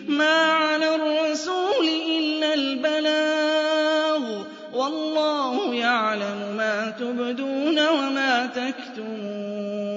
مَا عَلَى الرَّسُولِ إِلَّا الْبَلَاغُ ۗ وَاللَّهُ يَعْلَمُ مَا تُبْدُونَ وَمَا تَكْتُمُونَ